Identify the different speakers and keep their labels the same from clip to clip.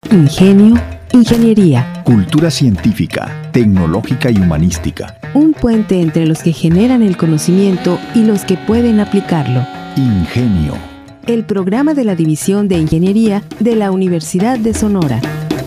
Speaker 1: Ingenio, ingeniería.
Speaker 2: Cultura científica, tecnológica y humanística.
Speaker 1: Un puente entre los que generan el conocimiento y los que pueden aplicarlo.
Speaker 2: Ingenio.
Speaker 1: El programa de la División de Ingeniería de la Universidad de Sonora.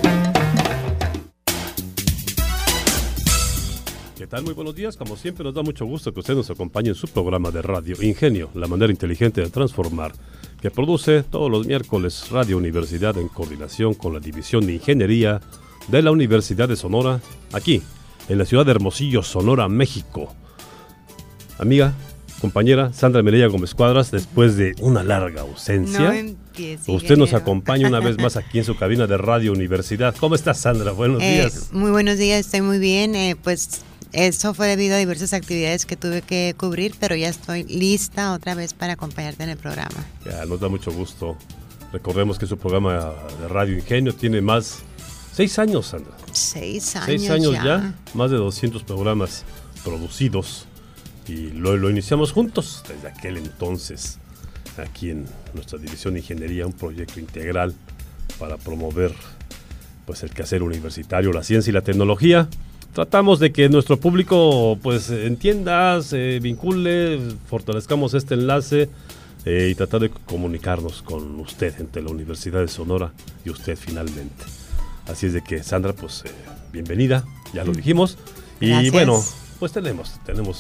Speaker 3: ¿Qué tal? Muy buenos días. Como siempre, nos da mucho gusto que usted nos acompañe en su programa de radio Ingenio, la manera inteligente de transformar, que produce todos los miércoles Radio Universidad en coordinación con la División de Ingeniería de la Universidad de Sonora, aquí, en la ciudad de Hermosillo, Sonora, México. Amiga, compañera Sandra Mireya Gómez Cuadras, después de una larga ausencia, usted nos acompaña una vez más aquí en su cabina de Radio Universidad. ¿Cómo estás, Sandra? Buenos días.
Speaker 4: Muy buenos días, estoy muy bien. Pues eso fue debido a diversas actividades que tuve que cubrir, pero ya estoy lista otra vez para acompañarte en el programa.
Speaker 3: Ya, nos da mucho gusto. Recordemos que su programa de Radio Ingenio tiene más 6 años, Sandra.
Speaker 4: 6 años.
Speaker 3: 6 años ya, más de 200 programas producidos. Y lo iniciamos juntos desde aquel entonces, aquí en nuestra División de Ingeniería, un proyecto integral para promover pues, el quehacer universitario, la ciencia y la tecnología. Tratamos de que nuestro público pues entienda, se vincule, fortalezcamos este enlace y tratar de comunicarnos con usted entre la Universidad de Sonora y usted finalmente. Así es de que, Sandra, pues bienvenida, ya lo dijimos.
Speaker 4: Gracias.
Speaker 3: Y bueno, pues tenemos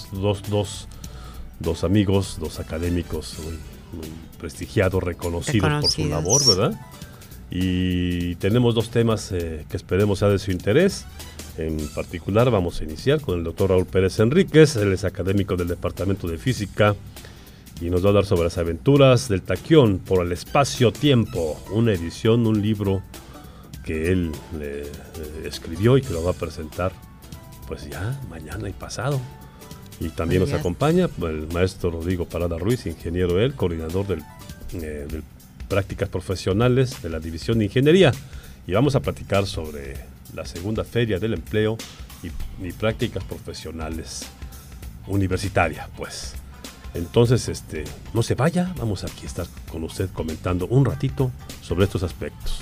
Speaker 3: dos amigos, dos académicos muy prestigiados, reconocidos por su labor, ¿verdad? Y tenemos 2 temas que esperemos sea de su interés. En particular vamos a iniciar con el doctor Raúl Pérez Enríquez. Él es académico del Departamento de Física y nos va a hablar sobre las aventuras del taquión por el espacio-tiempo, una edición, un libro que él escribió y que lo va a presentar pues ya mañana y pasado. Y también nos acompaña el maestro Rodrigo Parada Ruiz, ingeniero él, coordinador del prácticas profesionales de la División de Ingeniería. Y vamos a platicar sobre la segunda Feria del Empleo y prácticas profesionales universitaria, pues. Entonces, no se vaya, vamos aquí a estar con usted comentando un ratito sobre estos aspectos.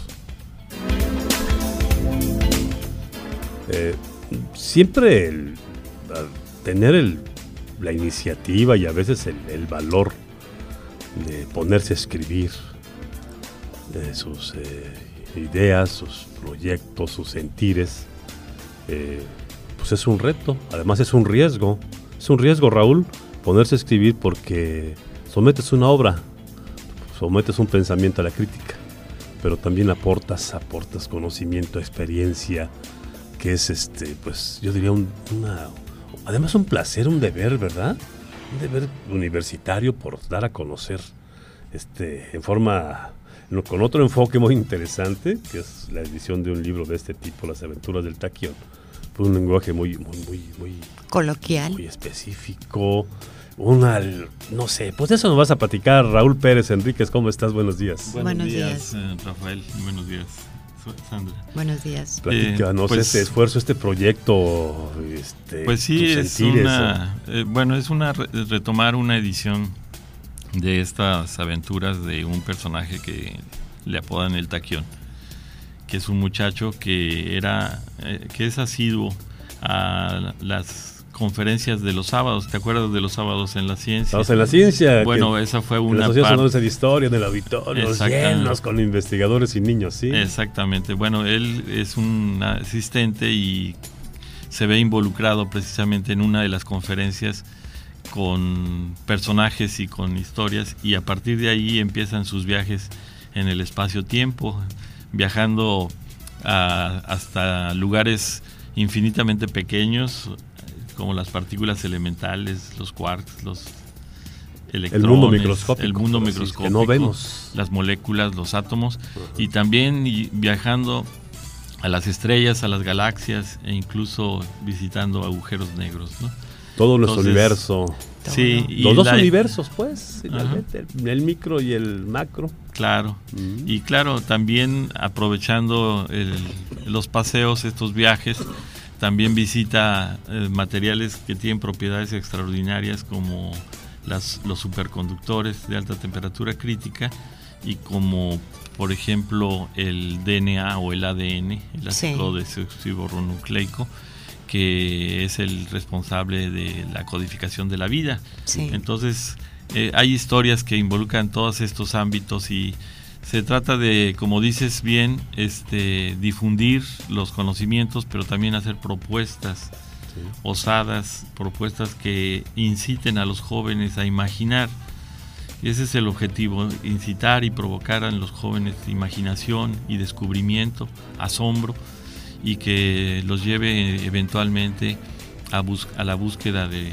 Speaker 3: Siempre tener la iniciativa y a veces el valor de ponerse a escribir sus ideas, sus proyectos, sus sentires, pues es un reto, además es un riesgo, Raúl, ponerse a escribir porque sometes una obra, sometes un pensamiento a la crítica, pero también aportas conocimiento, experiencia, que es pues yo diría además un placer, un deber, ¿verdad? Un deber universitario por dar a conocer en forma, con otro enfoque muy interesante, que es la edición de un libro de este tipo, Las aventuras del taquión, pues un lenguaje muy
Speaker 4: coloquial,
Speaker 3: muy específico, no sé, pues de eso nos vas a platicar. Raúl Pérez Enríquez, ¿cómo estás? Buenos días.
Speaker 4: Buenos días.
Speaker 5: Rafael, buenos días, Sandra.
Speaker 4: Buenos días.
Speaker 3: Platícanos pues, este esfuerzo, este proyecto.
Speaker 5: Pues sí, es retomar una edición de estas aventuras de un personaje que le apodan el Taquión, que es un muchacho que es asiduo a las conferencias de los sábados. ¿Te acuerdas de los sábados en la ciencia?
Speaker 3: Sábados en la ciencia.
Speaker 5: Bueno, esa fue una
Speaker 3: parte. La Asociación de Historia, en el auditorio, llenos con investigadores y niños, ¿sí?
Speaker 5: Exactamente. Bueno, él es un asistente y se ve involucrado precisamente en una de las conferencias con personajes y con historias, y a partir de ahí empiezan sus viajes en el espacio-tiempo, viajando hasta lugares infinitamente pequeños, como las partículas elementales, los quarks, los electrones, el mundo microscópico,
Speaker 3: que no vemos,
Speaker 5: las moléculas, los átomos, y también viajando a las estrellas, a las galaxias, e incluso visitando agujeros negros, ¿no?
Speaker 3: Todo nuestro universo.
Speaker 5: Sí,
Speaker 3: los dos universos, pues, el micro y el macro.
Speaker 5: Claro, y claro, también aprovechando los paseos, estos viajes, también visita materiales que tienen propiedades extraordinarias como los superconductores de alta temperatura crítica y como por ejemplo el DNA o el ADN, el ácido desoxirribonucleico, que es el responsable de la codificación de la vida. Sí. Entonces hay historias que involucran todos estos ámbitos y se trata de, como dices bien, difundir los conocimientos, pero también hacer propuestas osadas, propuestas que inciten a los jóvenes a imaginar. Y ese es el objetivo, incitar y provocar en los jóvenes imaginación y descubrimiento, asombro, y que los lleve eventualmente a la búsqueda de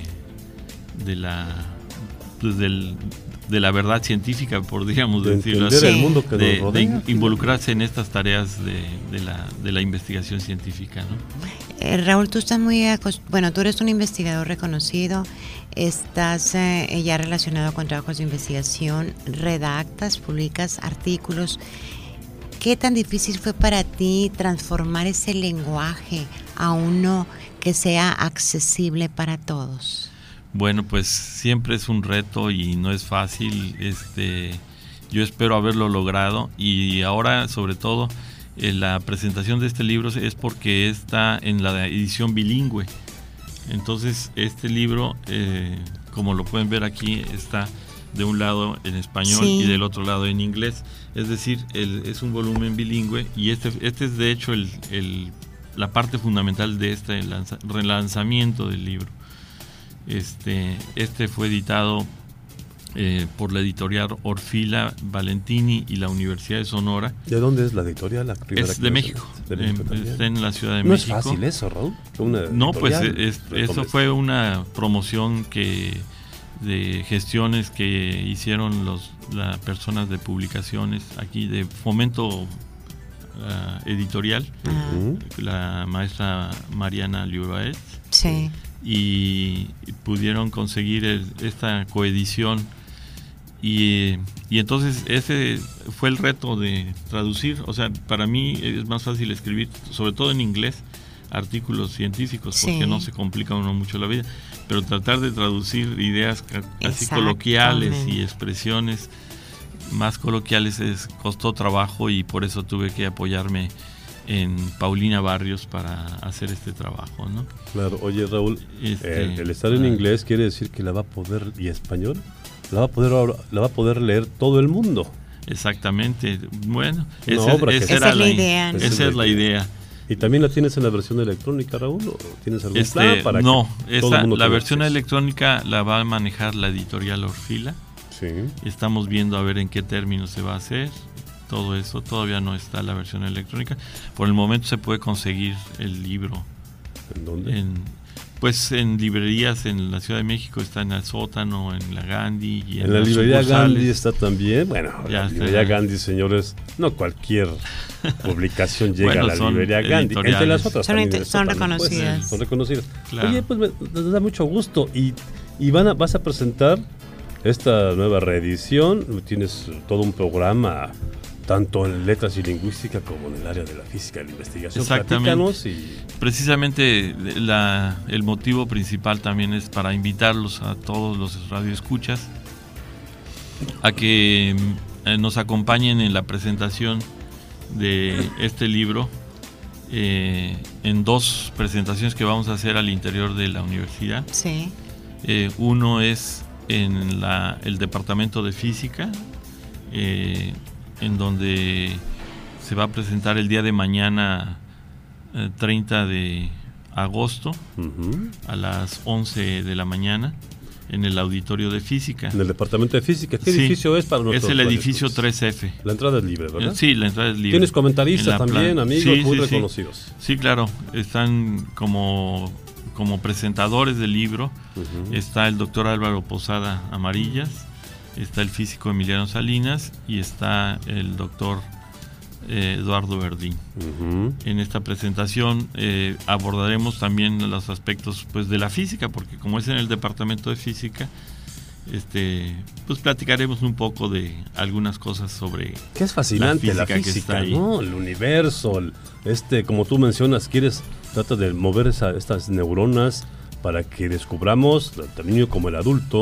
Speaker 5: la verdad científica, podríamos decirlo así,
Speaker 3: el mundo que nos rodea,
Speaker 5: de involucrarse en estas tareas de la investigación científica, ¿no?
Speaker 4: Raúl, tú estás tú eres un investigador reconocido, estás ya relacionado con trabajos de investigación, redactas, publicas artículos. ¿Qué tan difícil fue para ti transformar ese lenguaje a uno que sea accesible para todos?
Speaker 5: Bueno, pues siempre es un reto y no es fácil. Yo espero haberlo logrado, y ahora sobre todo la presentación de este libro es porque está en la edición bilingüe. Entonces este libro, como lo pueden ver aquí, está de un lado en español y del otro lado en inglés. Es decir, es un volumen bilingüe, y este es de hecho la parte fundamental de este relanzamiento del libro. Este fue editado por la editorial Orfila Valentini y la Universidad de Sonora.
Speaker 3: ¿De dónde es la editorial?
Speaker 5: Es de México. Está en la Ciudad de
Speaker 3: México.
Speaker 5: ¿No
Speaker 3: es fácil eso, Raúl?
Speaker 5: No, pues eso fue una promoción de gestiones que hicieron las personas de publicaciones aquí, de fomento editorial, la maestra Mariana Liubaez.
Speaker 4: Sí.
Speaker 5: Y pudieron conseguir esta coedición, y entonces ese fue el reto de traducir. O sea, para mí es más fácil escribir, sobre todo en inglés, artículos científicos, porque no se complica uno mucho la vida, pero tratar de traducir ideas así coloquiales y expresiones más coloquiales costó trabajo, y por eso tuve que apoyarme en Paulina Barrios para hacer este trabajo, ¿no?
Speaker 3: Claro. Oye, Raúl, el estar en inglés quiere decir que la va a poder, y español, la va a poder leer todo el mundo.
Speaker 5: Exactamente. Bueno,
Speaker 3: esa
Speaker 5: es la idea.
Speaker 3: ¿Y también la tienes en la versión electrónica, Raúl? ¿O tienes algún plan para
Speaker 5: la versión electrónica la va a manejar la editorial Orfila.
Speaker 3: Sí.
Speaker 5: Estamos viendo a ver en qué términos se va a hacer. Todo eso todavía no está la versión electrónica. Por el momento se puede conseguir el libro.
Speaker 3: ¿En dónde?
Speaker 5: Pues en librerías en la Ciudad de México, está en el Sótano, en la Gandhi. Y
Speaker 3: en la librería Gandhi está también. Bueno,
Speaker 5: ya
Speaker 3: la librería Gandhi, señores, no cualquier publicación llega a la librería Gandhi. Entre las otras
Speaker 4: son reconocidas.
Speaker 3: Pues, son reconocidas.
Speaker 5: Claro.
Speaker 3: Oye, pues me da mucho gusto. Y vas a presentar esta nueva reedición. Tienes todo un programa, tanto en letras y lingüística como en el área de la física y la investigación.
Speaker 5: Exactamente. Precisamente el motivo principal también es para invitarlos a todos los radioescuchas a que nos acompañen en la presentación de este libro, en dos presentaciones que vamos a hacer al interior de la universidad.
Speaker 4: Sí.
Speaker 5: Uno es en el departamento de física, en donde se va a presentar el día de mañana, 30 de agosto, a las 11 de la mañana, en el auditorio de física.
Speaker 3: En el departamento de física. ¿Qué edificio es para nosotros?
Speaker 5: Es el edificio 3F.
Speaker 3: La entrada es libre, ¿verdad?
Speaker 5: Sí, la entrada es libre.
Speaker 3: ¿Tienes comentaristas también, amigos muy reconocidos?
Speaker 5: Sí, claro. Están como presentadores del libro. Está el doctor Álvaro Posada Amarillas, está el físico Emiliano Salinas y está el doctor Eduardo Verdín. En esta presentación abordaremos también los aspectos, pues, de la física, porque como es en el departamento de física, pues platicaremos un poco de algunas cosas sobre
Speaker 3: que es fascinante la física que está ahí, ¿no? El universo, como tú mencionas, trata de mover estas neuronas para que descubramos, tanto el niño como el adulto,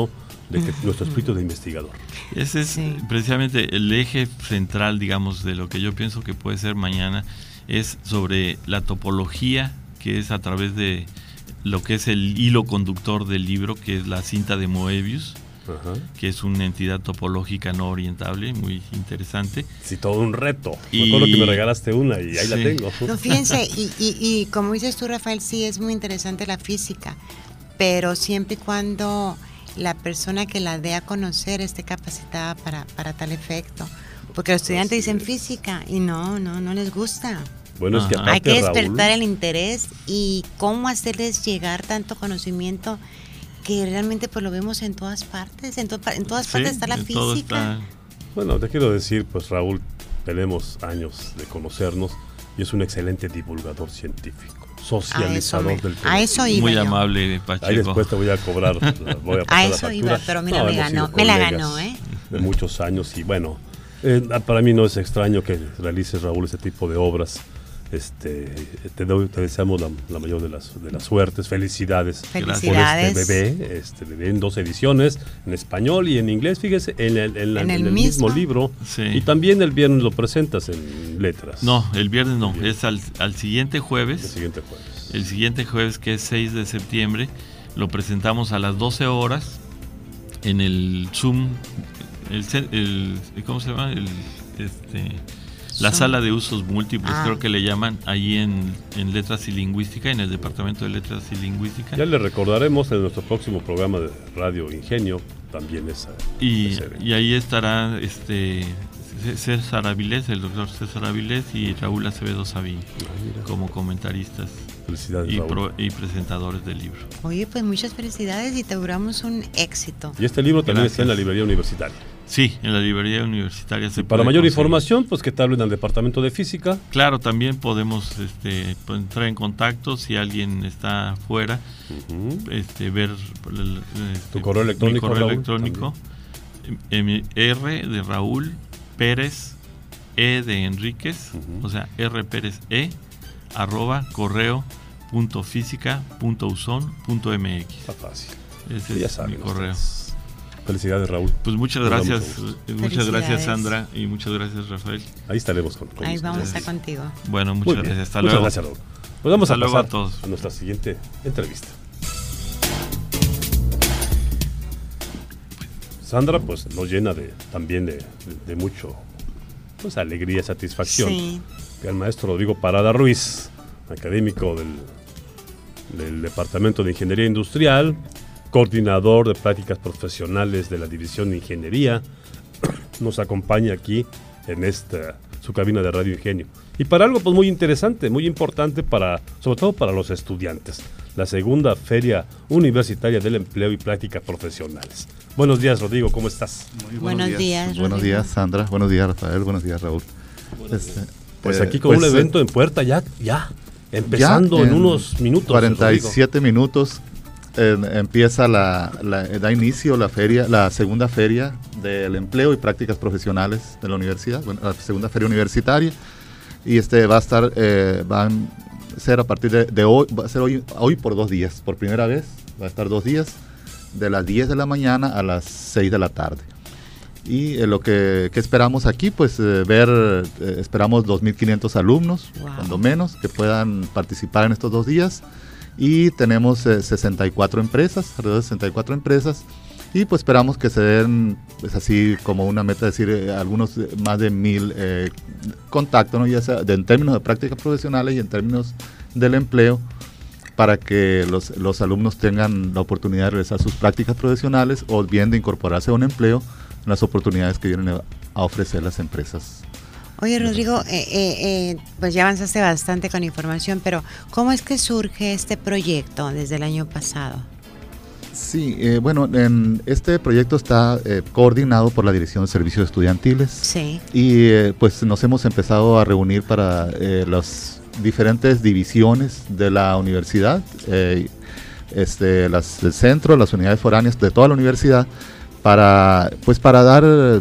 Speaker 3: de que nuestro espíritu de investigador.
Speaker 5: Ese es precisamente el eje central, digamos, de lo que yo pienso que puede ser mañana, es sobre la topología, que es a través de lo que es el hilo conductor del libro, que es la cinta de Moebius, que es una entidad topológica no orientable, muy interesante.
Speaker 3: Sí, todo un reto. Me acuerdo que me regalaste una y ahí la tengo.
Speaker 4: No, fíjense, y como dices tú, Rafael, sí es muy interesante la física, pero siempre y cuando la persona que la dé a conocer esté capacitada para tal efecto. Porque los estudiantes dicen física y no les gusta.
Speaker 3: Bueno, es que aparte,
Speaker 4: hay que despertar
Speaker 3: Raúl,
Speaker 4: el interés y cómo hacerles llegar tanto conocimiento que realmente pues lo vemos en todas partes. En todas partes está la física.
Speaker 3: Bueno, te quiero decir, pues Raúl, tenemos años de conocernos y es un excelente divulgador científico, socializador del conocimiento.
Speaker 4: A eso iba
Speaker 5: muy
Speaker 4: yo.
Speaker 5: amable, Pacheco.
Speaker 3: Ahí después te voy a cobrar, voy a pasar
Speaker 4: a
Speaker 3: la
Speaker 4: eso
Speaker 3: factura.
Speaker 4: iba, pero mira,
Speaker 3: No,
Speaker 4: me la ganó,
Speaker 3: de muchos años y bueno, para mí no es extraño que realices, Raúl, ese tipo de obras. Te deseamos la mayor de las suertes, felicidades por este bebé en 2 ediciones, en español y en inglés, fíjese, en el mismo libro.
Speaker 5: Sí.
Speaker 3: Y también el viernes lo presentas en letras.
Speaker 5: No, el viernes no, es al siguiente jueves.
Speaker 3: El siguiente jueves,
Speaker 5: que es 6 de septiembre, lo presentamos a las 12 horas en el Zoom, ¿cómo se llama? La sala de usos múltiples, creo que le llaman, ahí en Letras y Lingüística, en el Departamento de Letras y Lingüística.
Speaker 3: Ya le recordaremos en nuestro próximo programa de Radio Ingenio, también esa.
Speaker 5: Y ahí estará César Avilés, el doctor César Avilés y Raúl Acevedo Savín, como comentaristas.
Speaker 3: Felicidades,
Speaker 5: y presentadores del libro.
Speaker 4: Oye, pues muchas felicidades y te auguramos un éxito.
Speaker 3: Y este libro también está en la librería universitaria.
Speaker 5: Sí, en la librería universitaria se puede
Speaker 3: para mayor
Speaker 5: conseguir.
Speaker 3: información, pues que te hablen al departamento de física.
Speaker 5: Claro, también podemos entrar en contacto si alguien está fuera, ver
Speaker 3: tu correo electrónico.
Speaker 5: Mi correo electrónico, R de Raúl, Pérez, E de Enríquez, o sea, R Pérez E, @correo.física.uson.mx.
Speaker 3: Está fácil.
Speaker 5: Ese
Speaker 3: ya
Speaker 5: es
Speaker 3: saben
Speaker 5: mi correo.
Speaker 3: Ustedes. Felicidades, Raúl.
Speaker 5: Pues muchas gracias, Sandra, y muchas gracias, Rafael.
Speaker 3: Ahí estaremos con
Speaker 4: ahí vamos a estar contigo.
Speaker 5: Bueno, muchas gracias. Hasta luego.
Speaker 3: Muchas gracias, Raúl. Pues vamos a pasar
Speaker 5: a todos.
Speaker 3: A nuestra siguiente entrevista. Sandra, pues nos llena también de mucho, pues, alegría y satisfacción.
Speaker 4: Sí.
Speaker 3: Que el maestro Rodrigo Parada Ruiz, académico del Departamento de Ingeniería Industrial, coordinador de prácticas profesionales de la División de Ingeniería, nos acompaña aquí en su cabina de Radio Ingenio. Y para algo pues muy interesante, muy importante sobre todo para los estudiantes, la segunda Feria Universitaria del Empleo y Prácticas Profesionales. Buenos días, Rodrigo, ¿cómo estás?
Speaker 4: Muy buenos días.
Speaker 6: Pues buenos días, Sandra. Buenos días, Rafael. Buenos días, Raúl.
Speaker 3: Pues aquí con un evento en puerta ya empezando en unos minutos.
Speaker 6: 47 minutos. Empieza da inicio la segunda feria del empleo y prácticas profesionales de la universidad, la segunda feria universitaria, y va a ser a partir de hoy, va a ser hoy por 2 días, por primera vez, va a estar 2 días, de las 10 de la mañana a las 6 de la tarde. Y lo que esperamos aquí, pues esperamos 2.500 alumnos, cuando menos, que puedan participar en estos 2 días. Y tenemos 64 empresas, alrededor de 64 empresas, y pues esperamos que se den, pues así como una meta, decir, algunos más de 1,000 contactos, ¿no? Ya sea en términos de prácticas profesionales y en términos del empleo, para que los alumnos tengan la oportunidad de realizar sus prácticas profesionales o bien de incorporarse a un empleo en las oportunidades que vienen a ofrecer las empresas.
Speaker 4: Oye, Rodrigo, pues ya avanzaste bastante con información, pero ¿cómo es que surge este proyecto desde el año pasado?
Speaker 6: Sí, bueno, este proyecto está coordinado por la Dirección de Servicios Estudiantiles.
Speaker 4: Sí.
Speaker 6: Y pues nos hemos empezado a reunir para las diferentes divisiones de la universidad, del centro, las unidades foráneas de toda la universidad, para dar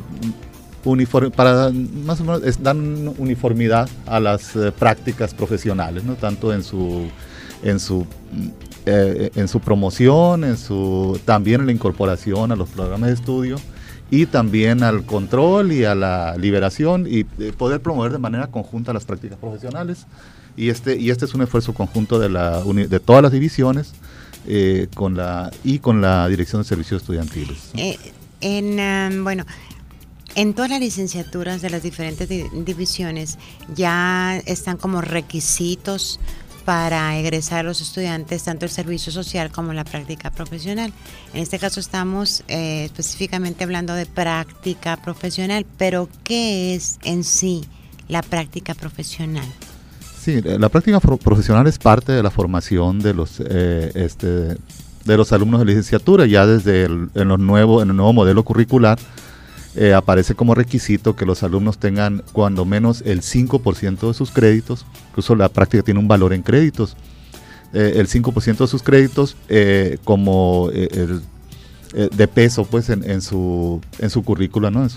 Speaker 6: más o menos dar uniformidad a las prácticas profesionales, ¿no? Tanto en su en su promoción, también en la incorporación a los programas de estudio y también al control y a la liberación y poder promover de manera conjunta las prácticas profesionales. Y este es un esfuerzo conjunto de todas las divisiones con la Dirección de Servicios Estudiantiles.
Speaker 4: En todas las licenciaturas de las diferentes divisiones ya están como requisitos para egresar a los estudiantes tanto el servicio social como la práctica profesional. En este caso estamos específicamente hablando de práctica profesional, pero ¿qué es en sí la práctica profesional?
Speaker 6: Sí, la práctica profesional es parte de la formación de los alumnos de licenciatura. Ya desde en el nuevo modelo curricular aparece como requisito que los alumnos tengan cuando menos el 5% de sus créditos. Incluso la práctica tiene un valor en créditos. El 5% de sus créditos como de peso, pues, en su currícula, ¿no?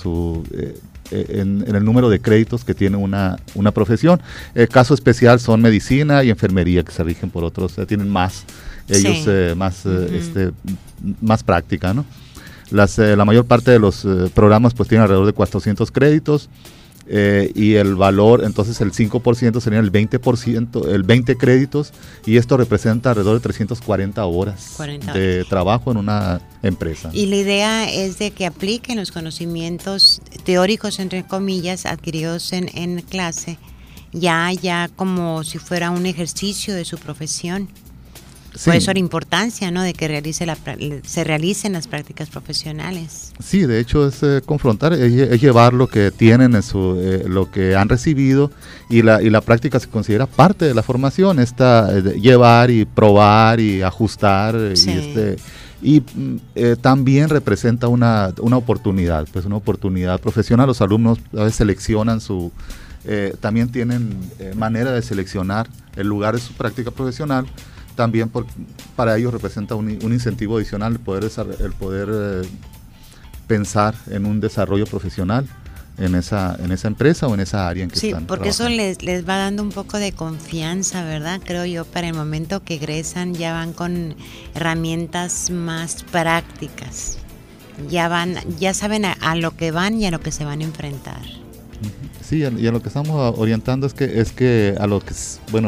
Speaker 6: En el número de créditos que tiene una profesión. El caso especial son medicina y enfermería, que se rigen por otros, tienen más, ellos sí. Más práctica, ¿no? La mayor parte de los programas pues tienen alrededor de 400 créditos y el valor, entonces el 5% serían el 20%, el 20 créditos, y esto representa alrededor de 340 horas de trabajo en una empresa.
Speaker 4: Y la idea es de que apliquen los conocimientos teóricos, entre comillas, adquiridos en clase, ya como si fuera un ejercicio de su profesión. Sí. Por eso la importancia, ¿no?, de que se realicen las prácticas profesionales.
Speaker 6: Sí, de hecho es confrontar, es llevar lo que tienen lo que han recibido, y la práctica se considera parte de la formación, llevar y probar y ajustar, sí. Y también representa una oportunidad, pues una oportunidad profesional. Los alumnos a veces seleccionan también tienen manera de seleccionar el lugar de su práctica profesional. También para ellos representa un incentivo adicional el poder pensar en un desarrollo profesional en esa empresa o en esa área en que están
Speaker 4: porque
Speaker 6: trabajando.
Speaker 4: Eso les va dando un poco de confianza, ¿verdad? Creo yo, para el momento que egresan ya van con herramientas más prácticas, ya saben a lo que van y a lo que se van a enfrentar.
Speaker 6: Sí, y a lo que estamos orientando es que a lo que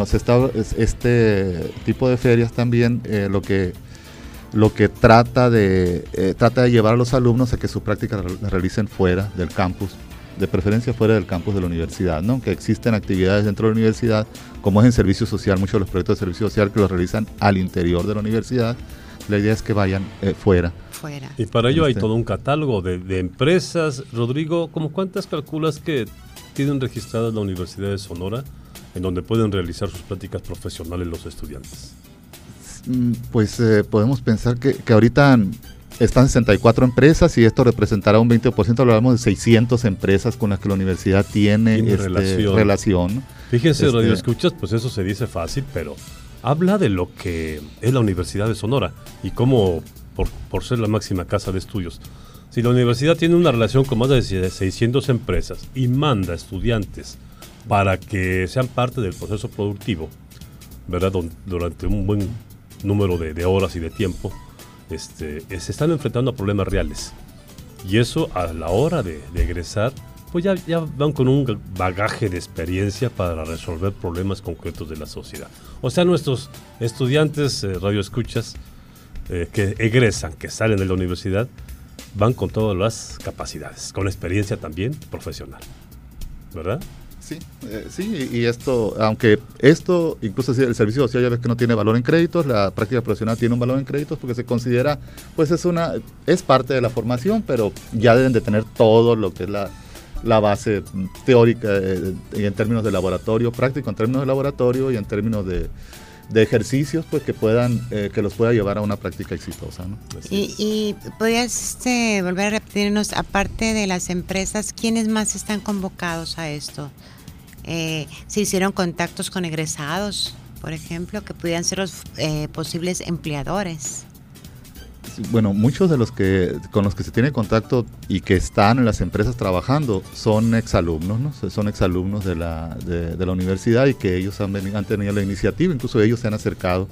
Speaker 6: este tipo de ferias también lo que trata de llevar a los alumnos a que su práctica la realicen fuera del campus, de preferencia fuera del campus de la universidad, ¿no? Que existen actividades dentro de la universidad, como es en servicio social, muchos de los proyectos de servicio social que los realizan al interior de la universidad. La idea es que vayan fuera.
Speaker 3: Y para ello hay todo un catálogo de empresas. Rodrigo, ¿cómo cuántas calculas que tienen registradas la Universidad de Sonora en donde pueden realizar sus prácticas profesionales los estudiantes?
Speaker 6: Pues podemos pensar que ahorita están 64 empresas y esto representará un 20%, hablamos de 600 empresas con las que la universidad tiene relación.
Speaker 3: Fíjense, Radio Escuchas, pues eso se dice fácil, pero habla de lo que es la Universidad de Sonora y cómo, por ser la máxima casa de estudios, si la universidad tiene una relación con más de 600 empresas y manda estudiantes para que sean parte del proceso productivo, ¿verdad? Durante un buen número de horas y de tiempo, se están enfrentando a problemas reales. Y eso a la hora de egresar, pues ya van con un bagaje de experiencia para resolver problemas concretos de la sociedad. O sea, nuestros estudiantes, radioescuchas, que egresan, que salen de la universidad, van con todas las capacidades, con experiencia también profesional, ¿verdad?
Speaker 6: Sí, y aunque incluso si el servicio social ya ves que no tiene valor en créditos, la práctica profesional tiene un valor en créditos porque se considera, pues es parte de la formación, pero ya deben de tener todo lo que es la base teórica en términos de laboratorio, práctico en términos de laboratorio y en términos de ejercicios, pues que los pueda llevar a una práctica exitosa, ¿no?
Speaker 4: Y podrías volver a repetirnos, aparte de las empresas, ¿quiénes más están convocados a esto? ¿Se hicieron contactos con egresados, por ejemplo, que pudieran ser los posibles empleadores?
Speaker 6: bueno, muchos de los con los que se tiene contacto y que están en las empresas trabajando son exalumnos, ¿no? Son exalumnos de la universidad y que ellos han tenido la iniciativa, incluso ellos se han acercado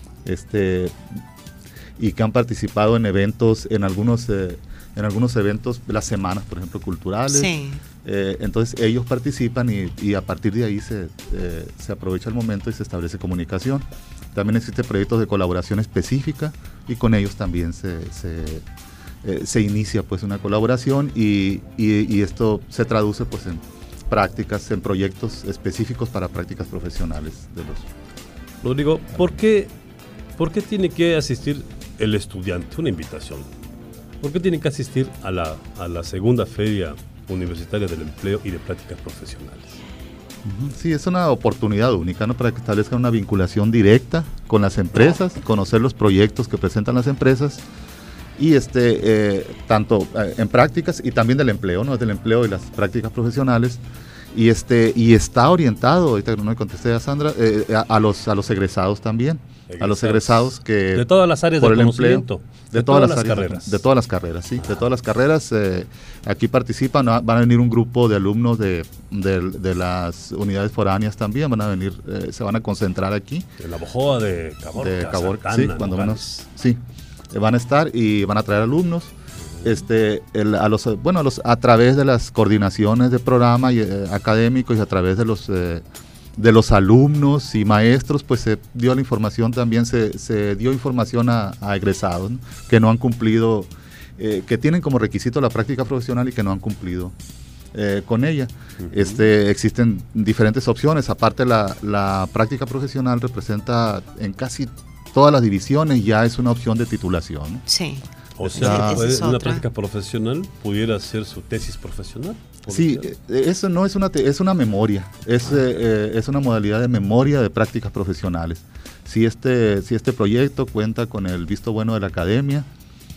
Speaker 6: y que han participado en eventos, en algunos eventos, las semanas, por ejemplo, culturales.
Speaker 4: Sí.
Speaker 6: Entonces ellos participan y a partir de ahí se aprovecha el momento y se establece comunicación. También existen proyectos de colaboración específica y con ellos también se inicia pues una colaboración y esto se traduce pues en prácticas, en proyectos específicos para prácticas profesionales de los.
Speaker 3: Rodrigo, ¿por qué tiene que asistir el estudiante? Una invitación. ¿Por qué tiene que asistir a la segunda Feria Universitaria del Empleo y de Prácticas Profesionales?
Speaker 6: Sí, es una oportunidad única, ¿no? Para que establezcan una vinculación directa con las empresas, conocer los proyectos que presentan las empresas y tanto en prácticas y también del empleo, ¿no? Del empleo y las prácticas profesionales. Y está orientado, ahorita no me contesté a Sandra, a los egresados también. A los egresados que
Speaker 3: de todas las áreas del conocimiento,
Speaker 6: de todas las carreras, de todas las carreras, sí, de todas las carreras aquí participan, van a venir un grupo de alumnos de las unidades foráneas también, van a venir, se van a concentrar aquí.
Speaker 3: De la Bojoa, de Caborca,
Speaker 6: sí, cuando menos, sí, van a estar y van a traer alumnos. A través de las coordinaciones de programa académicos y a través de los alumnos y maestros, pues se dio la información también, se dio información a egresados, ¿no? Que no han cumplido, que tienen como requisito la práctica profesional y que no han cumplido con ella. Existen diferentes opciones, aparte la práctica profesional representa en casi todas las divisiones, ya es una opción de titulación, ¿no?
Speaker 4: Sí.
Speaker 3: O sea, una práctica profesional pudiera ser su tesis profesional.
Speaker 6: Sí, eso no es es una memoria, es una modalidad de memoria de prácticas profesionales. Si este proyecto cuenta con el visto bueno de la academia,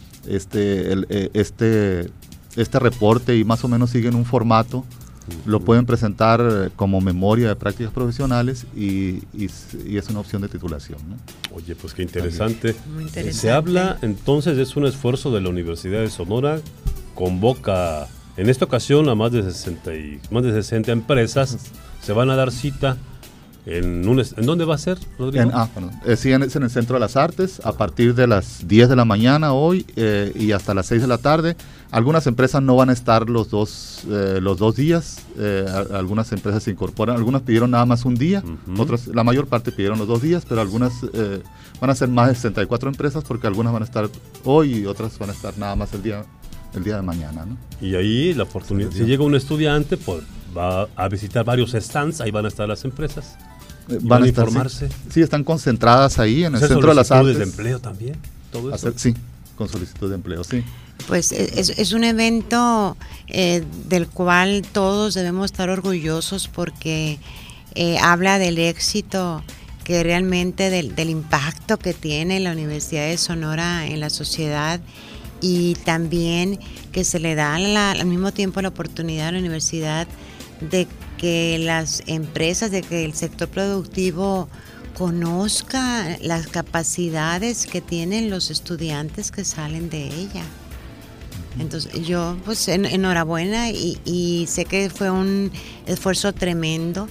Speaker 6: este reporte y más o menos siguen un formato, lo pueden presentar como memoria de prácticas profesionales y es una opción de titulación, ¿no?
Speaker 3: Oye, pues qué interesante.
Speaker 4: Muy interesante.
Speaker 3: Se habla, entonces, es un esfuerzo de la Universidad de Sonora, convoca en esta ocasión a más de 60 empresas, se van a dar cita. ¿En dónde va a ser, Rodrigo?
Speaker 6: Sí, es en el Centro de las Artes, a partir de las 10 de la mañana hoy y hasta las 6 de la tarde. Algunas empresas no van a estar los dos días, algunas empresas se incorporan, algunas pidieron nada más un día, otras, la mayor parte pidieron los 2 días, pero algunas van a ser más de 64 empresas porque algunas van a estar hoy y otras van a estar nada más el día de mañana, ¿no?
Speaker 3: Y ahí la oportunidad, si llega un estudiante, pues va a visitar varios stands, ahí van a estar las empresas.
Speaker 6: Van a
Speaker 3: informarse.
Speaker 6: Sí, están concentradas ahí en el Centro de las Artes.
Speaker 3: ¿Solicitudes de empleo también? ¿Todo eso?
Speaker 6: Sí, con solicitud de empleo, sí.
Speaker 4: Pues es un evento del cual todos debemos estar orgullosos porque habla del éxito que realmente del impacto que tiene la Universidad de Sonora en la sociedad y también que se le da al mismo tiempo la oportunidad a la universidad de que las empresas, de que el sector productivo conozca las capacidades que tienen los estudiantes que salen de ella. Entonces yo pues enhorabuena y sé que fue un esfuerzo tremendo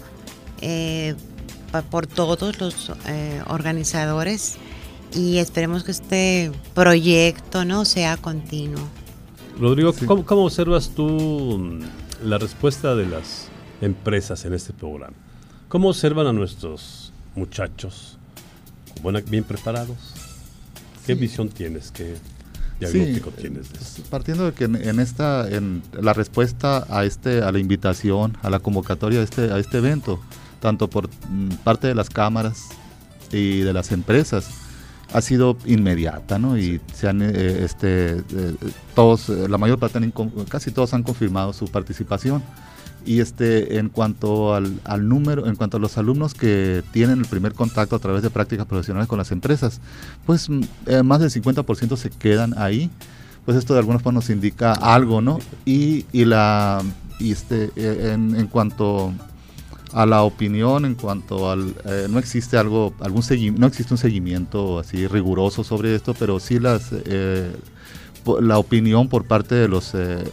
Speaker 4: por todos los organizadores y esperemos que este proyecto no sea continuo.
Speaker 3: Rodrigo,
Speaker 6: Sí.
Speaker 3: ¿cómo observas tú la respuesta de las empresas en este programa? ¿Cómo observan a nuestros muchachos? ¿Bien preparados? ¿Qué visión tienes? ¿Qué diagnóstico tienes de eso?
Speaker 6: Partiendo de que en la respuesta a la invitación, a la convocatoria a este evento, tanto por parte de las cámaras y de las empresas, ha sido inmediata, ¿no? Y se han, todos, la mayor parte, casi todos han confirmado su participación. Y en cuanto al número, en cuanto a los alumnos que tienen el primer contacto a través de prácticas profesionales con las empresas, pues más del 50% se quedan ahí. Pues esto de alguna forma nos indica algo, ¿no? En cuanto a la opinión en cuanto al no existe un seguimiento así riguroso sobre esto, pero sí la opinión por parte de los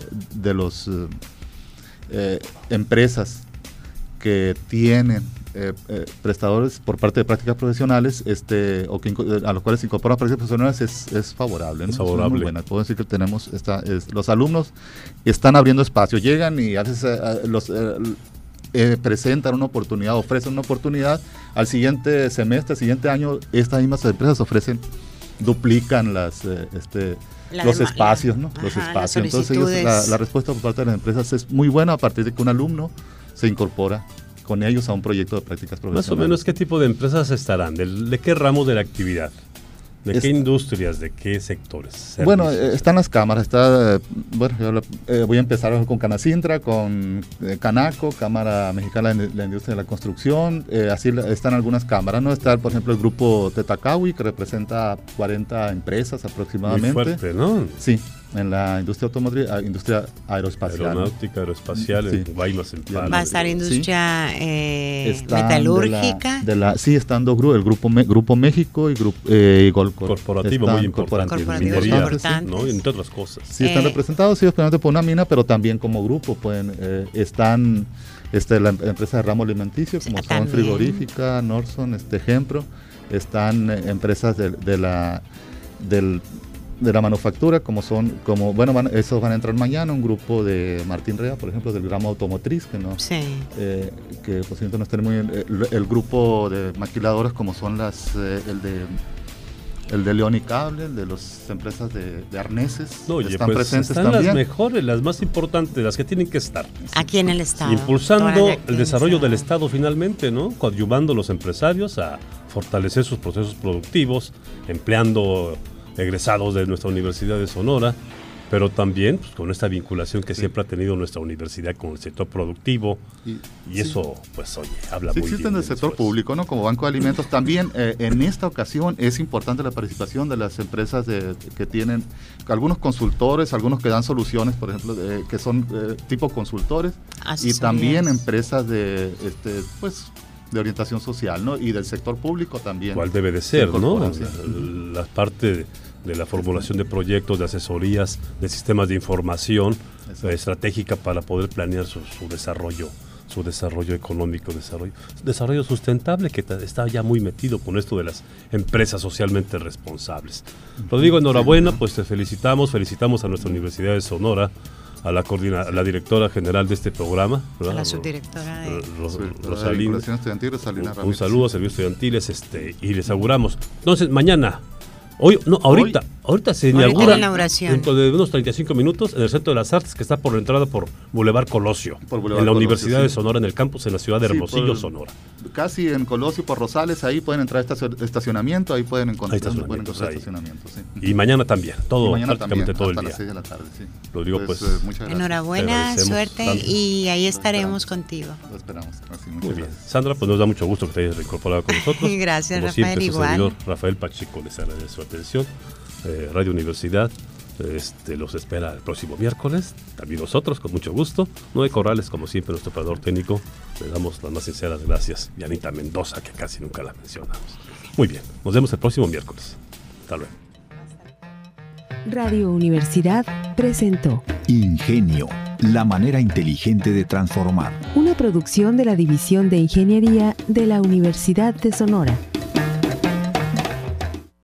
Speaker 6: empresas que tienen prestadores por parte de prácticas profesionales a los cuales se incorporan prácticas profesionales es favorable, ¿no?
Speaker 3: Es favorable.
Speaker 6: Muy buena. Puedo decir que tenemos los alumnos están abriendo espacio, llegan y a veces presentan una oportunidad, ofrecen una oportunidad, al siguiente semestre, al siguiente año, estas mismas empresas duplican los espacios, ¿no? Los espacios. Entonces la respuesta por parte de las empresas es muy buena a partir de que un alumno se incorpora con ellos a un proyecto de prácticas profesionales.
Speaker 3: Más o menos, ¿qué tipo de empresas estarán? ¿De qué ramo de la actividad? ¿De qué industrias? ¿De qué sectores? Servicios.
Speaker 6: Bueno, están las cámaras. Voy a empezar con Canacintra, con Canaco, Cámara Mexicana de la Industria de la Construcción. Así están algunas cámaras, ¿no? Está, por ejemplo, el grupo Tetacawi, que representa 40 empresas aproximadamente.
Speaker 3: Muy fuerte, ¿no?
Speaker 6: Sí, en la industria automotriz, industria aeroespacial.
Speaker 3: Aeronáutica, aeroespacial, sí. En Guaymas, en Palo.
Speaker 4: Va a estar industria metalúrgica.
Speaker 6: Sí, están dos grupos, el Grupo México y Golcor.
Speaker 3: Corporativo, muy importante.
Speaker 4: Corporativo muy importante.
Speaker 3: ¿No? Entre otras cosas.
Speaker 6: Sí, están representados, sí, obviamente por una mina, pero también como grupo. Están la empresa de ramo alimenticio, como son Frigorífica, Norson, Gempro. Están empresas de la manufactura, esos van a entrar mañana, un grupo de Martín Rea, por ejemplo, del ramo automotriz, que por cierto no está muy bien, el grupo de maquiladoras como son el de León y Cable, el de las empresas de arneses, están presentes
Speaker 3: están
Speaker 6: también.
Speaker 3: Las mejores, las más importantes, las que tienen que estar.
Speaker 4: Aquí en el Estado.
Speaker 3: Impulsando el desarrollo del Estado finalmente, ¿no? Coadyuvando a los empresarios a fortalecer sus procesos productivos, empleando egresados de nuestra Universidad de Sonora, pero también pues, con esta vinculación que siempre ha tenido nuestra universidad con el sector productivo y eso, pues oye, habla muy bien.
Speaker 6: Existe en el sector público, ¿no? Como Banco de Alimentos. También en esta ocasión es importante la participación de las empresas que tienen algunos consultores, algunos que dan soluciones, por ejemplo, que son tipo consultores, y también empresas de orientación social, ¿no? Y del sector público también.
Speaker 3: ¿Cuál debe de ser, no? La parte de la formulación de proyectos, de asesorías, de sistemas de información estratégica para poder planear su desarrollo económico, desarrollo sustentable, que está ya muy metido con esto de las empresas socialmente responsables. Rodrigo, enhorabuena, pues te felicitamos a nuestra Universidad de Sonora, a la directora general de este programa, ¿verdad?
Speaker 4: A la subdirectora de
Speaker 3: Rosalina.
Speaker 6: Rosalina.
Speaker 3: Un saludo a Servicios Estudiantiles y les auguramos. Entonces, mañana, ahorita se inaugura dentro de unos 35 minutos en el Centro de las Artes, que está por la entrada por Boulevard Colosio, en la Universidad de Sonora, en el campus, en la ciudad de Hermosillo, Sonora.
Speaker 6: Casi en Colosio, por Rosales, ahí pueden entrar estacionamiento, ahí pueden encontrar estacionamiento. Sí.
Speaker 3: Y mañana también, prácticamente todo el día.
Speaker 6: Las 6 de la tarde, sí.
Speaker 3: Rodrigo, pues
Speaker 6: muchas gracias.
Speaker 4: Enhorabuena, suerte tanto. Y ahí estaremos contigo.
Speaker 6: Lo esperamos.
Speaker 3: Muy bien. Sandra, pues nos da mucho gusto que te hayas reincorporado con nosotros.
Speaker 4: Gracias,
Speaker 3: como
Speaker 4: Rafael,
Speaker 3: siempre,
Speaker 4: igual.
Speaker 3: Servidor Rafael Pacheco les agradece su atención. Radio Universidad los espera el próximo miércoles, también nosotros, con mucho gusto. Noé Corrales, como siempre, nuestro operador técnico, le damos las más sinceras gracias. Y Anita Mendoza, que casi nunca la mencionamos. Muy bien, nos vemos el próximo miércoles. Hasta luego.
Speaker 1: Radio Universidad presentó
Speaker 2: Ingenio, la manera inteligente de transformar.
Speaker 1: Una producción de la División de Ingeniería de la Universidad de Sonora.